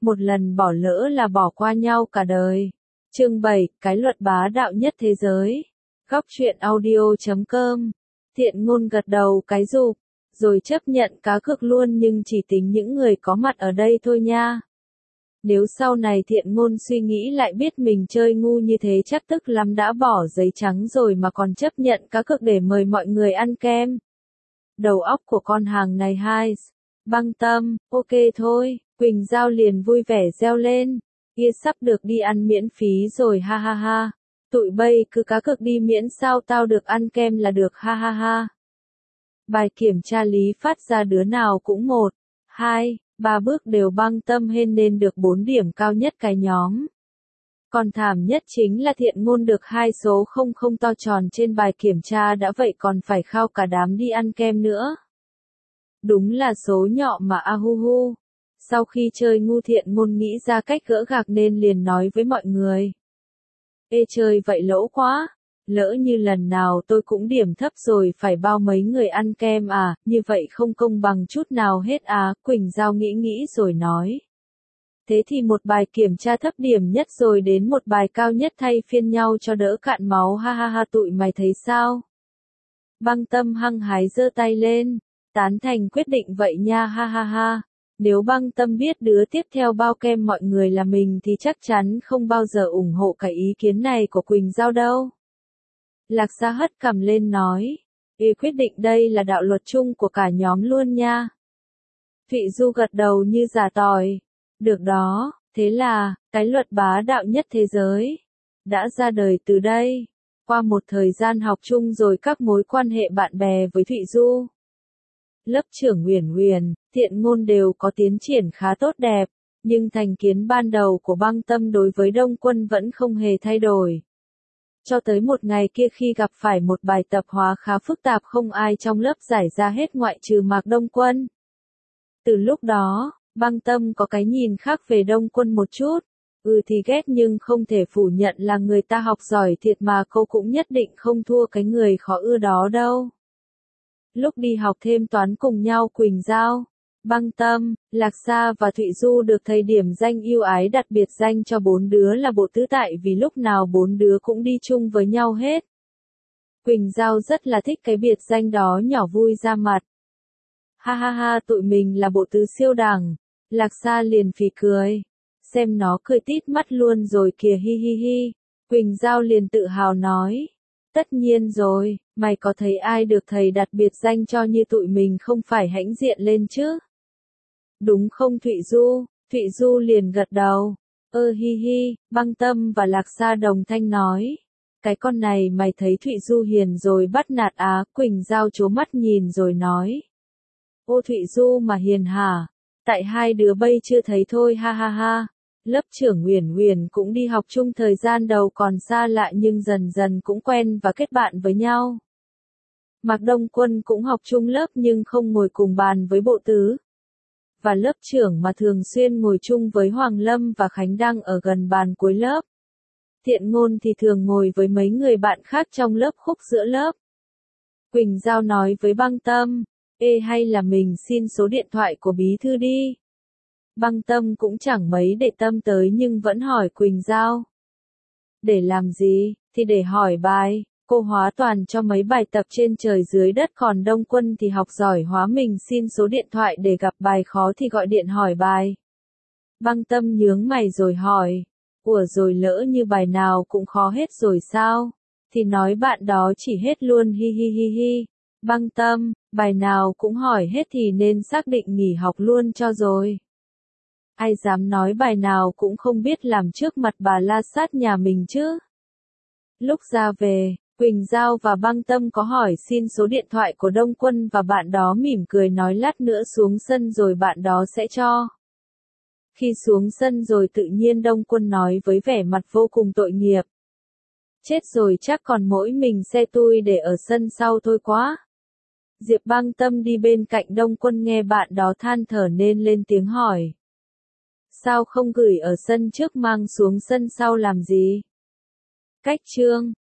một lần bỏ lỡ là bỏ qua nhau cả đời. Chương 7, cái luật bá đạo nhất thế giới. Góc truyện audio.com. Thiện Ngôn gật đầu cái rụp, rồi chấp nhận cá cược luôn, nhưng chỉ tính những người có mặt ở đây thôi nha. Nếu sau này Thiện Ngôn suy nghĩ lại biết mình chơi ngu như thế chắc tức lắm đã bỏ giấy trắng rồi mà còn chấp nhận cá cược để mời mọi người ăn kem. Đầu óc của con hàng này hai. Băng Tâm, ok thôi, Quỳnh Giao liền vui vẻ reo lên. Kia sắp được đi ăn miễn phí rồi ha ha ha. Tụi bay cứ cá cược đi miễn sao tao được ăn kem là được ha ha ha. Bài kiểm tra lý phát ra đứa nào cũng 1, 2, 3 bước đều Băng Tâm hên nên được 4 điểm cao nhất cái nhóm. Còn thảm nhất chính là Thiện Ngôn được 2 số không to tròn trên bài kiểm tra đã vậy còn phải khao cả đám đi ăn kem nữa. Đúng là số nhọ mà ahuhu. Sau khi chơi ngu Thiện Ngôn nghĩ ra cách gỡ gạc nên liền nói với mọi người. Ê chơi vậy lỗ quá, lỡ như lần nào tôi cũng điểm thấp rồi phải bao mấy người ăn kem à, như vậy không công bằng chút nào hết à, Quỳnh Giao nghĩ rồi nói. Thế thì một bài kiểm tra thấp điểm nhất rồi đến một bài cao nhất thay phiên nhau cho đỡ cạn máu ha ha ha tụi mày thấy sao? Băng Tâm hăng hái giơ tay lên, tán thành quyết định vậy nha ha ha ha. Nếu Băng Tâm biết đứa tiếp theo bao kem mọi người là mình thì chắc chắn không bao giờ ủng hộ cái ý kiến này của Quỳnh Giao đâu. Lạc Sa hất cằm lên nói, Ê quyết định đây là đạo luật chung của cả nhóm luôn nha. Thụy Du gật đầu như giả tỏi. Được đó, thế là, cái luật bá đạo nhất thế giới đã ra đời từ đây. Qua một thời gian học chung rồi các mối quan hệ bạn bè với Thụy Du, lớp trưởng Uyển, Thiện Ngôn đều có tiến triển khá tốt đẹp, nhưng thành kiến ban đầu của Băng Tâm đối với Đông Quân vẫn không hề thay đổi. Cho tới một ngày kia khi gặp phải một bài tập hóa khá phức tạp không ai trong lớp giải ra hết ngoại trừ Mạc Đông Quân. Từ lúc đó, Băng Tâm có cái nhìn khác về Đông Quân một chút. Thì ghét nhưng không thể phủ nhận là người ta học giỏi thiệt mà cô cũng nhất định không thua cái người khó ưa đó đâu. Lúc đi học thêm toán cùng nhau Quỳnh Giao, Băng Tâm, Lạc Sa và Thụy Du được thầy điểm danh yêu ái đặt biệt danh cho 4 đứa là bộ tứ tại vì lúc nào 4 đứa cũng đi chung với nhau hết. Quỳnh Giao rất là thích cái biệt danh đó nhỏ vui ra mặt. Ha ha ha tụi mình là bộ tứ siêu đẳng. Lạc Sa liền phì cười. Xem nó cười tít mắt luôn rồi kìa hi hi hi. Quỳnh Giao liền tự hào nói. Tất nhiên rồi, mày có thấy ai được thầy đặt biệt danh cho như tụi mình không phải hãnh diện lên chứ? Đúng không Thụy Du? Thụy Du liền gật đầu. Hi hi, Băng Tâm và Lạc Sa đồng thanh nói. Cái con này mày thấy Thụy Du hiền rồi bắt nạt á, Quỳnh Giao trố mắt nhìn rồi nói. Ô Thụy Du mà hiền hả? Tại hai đứa bây chưa thấy thôi ha ha ha. Lớp trưởng Uyển cũng đi học chung thời gian đầu còn xa lạ nhưng dần dần cũng quen và kết bạn với nhau. Mạc Đông Quân cũng học chung lớp nhưng không ngồi cùng bàn với bộ tứ. Và lớp trưởng mà thường xuyên ngồi chung với Hoàng Lâm và Khánh Đăng ở gần bàn cuối lớp. Thiện Ngôn thì thường ngồi với mấy người bạn khác trong lớp khúc giữa lớp. Quỳnh Giao nói với Băng Tâm, Ê hay là mình xin số điện thoại của bí thư đi. Băng Tâm cũng chẳng mấy để tâm tới nhưng vẫn hỏi Quỳnh Giao. Để làm gì, thì để hỏi bài, cô hóa toàn cho mấy bài tập trên trời dưới đất còn Đông Quân thì học giỏi hóa mình xin số điện thoại để gặp bài khó thì gọi điện hỏi bài. Băng Tâm nhướng mày rồi hỏi, ủa rồi lỡ như bài nào cũng khó hết rồi sao, thì nói bạn đó chỉ hết luôn hi hi hi hi. Băng Tâm, bài nào cũng hỏi hết thì nên xác định nghỉ học luôn cho rồi. Ai dám nói bài nào cũng không biết làm trước mặt bà la sát nhà mình chứ. Lúc ra về, Quỳnh Giao và Băng Tâm có hỏi xin số điện thoại của Đông Quân và bạn đó mỉm cười nói lát nữa xuống sân rồi bạn đó sẽ cho. Khi xuống sân rồi tự nhiên Đông Quân nói với vẻ mặt vô cùng tội nghiệp. Chết rồi chắc còn mỗi mình xe tui để ở sân sau thôi quá. Diệp Băng Tâm đi bên cạnh Đông Quân nghe bạn đó than thở nên lên tiếng hỏi. Sao không gửi ở sân trước mang xuống sân sau làm gì? Cách chương